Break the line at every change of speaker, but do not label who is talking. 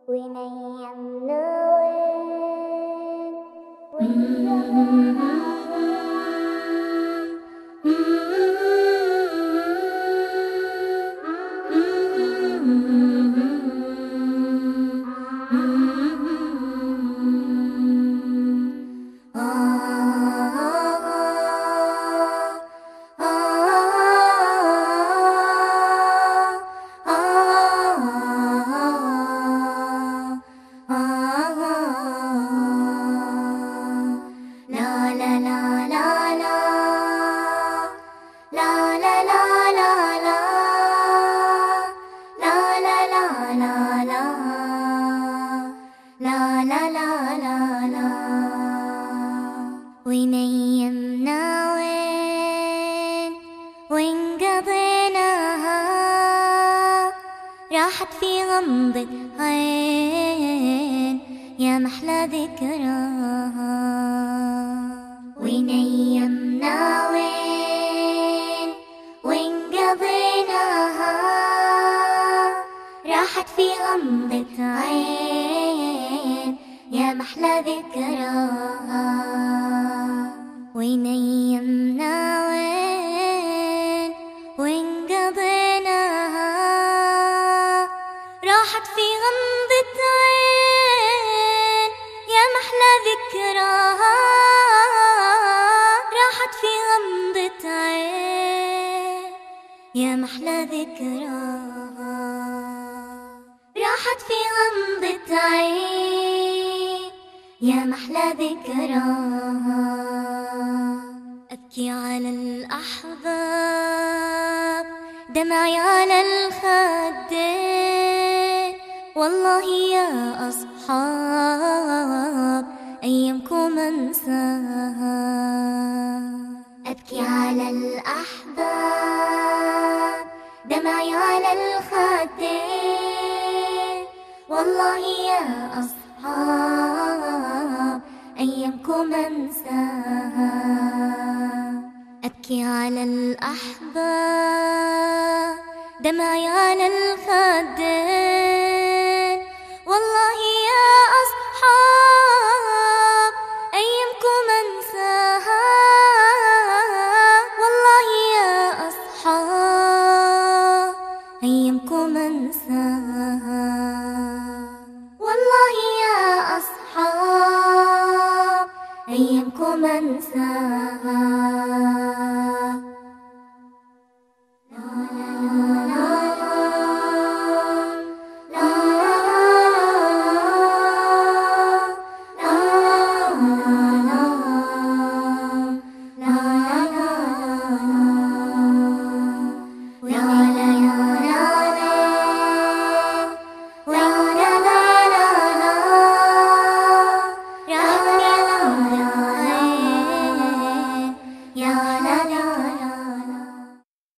وين أيامنا وين وين أيامنا وين قضيناها راحت في غمضة عين يا محلى ذكراها. وين أيامنا وين قضيناها راحت في غمضة عين يا محلى ذكراها. وين أيامنا وين قضيناها راحت في غمضة عين يا محلى ذكراها. راحت في غمضة عين يا محلى ذكراها. راحت في غمضة عين يا محلى ذكراها. أبكي على الأحباب دمعي على الخدين والله يا أصحاب أيامكم أنساها. أبكي على الأحباب دمعي على الخدين والله يا أصحاب أيامكم أنساها. أبكي على الأحباب دمعي على الخدين والله يا أصحاب أيامكم أنساها. والله يا أصحاب أيامكم أنساها. والله يا أصحاب أيامكم أنساها.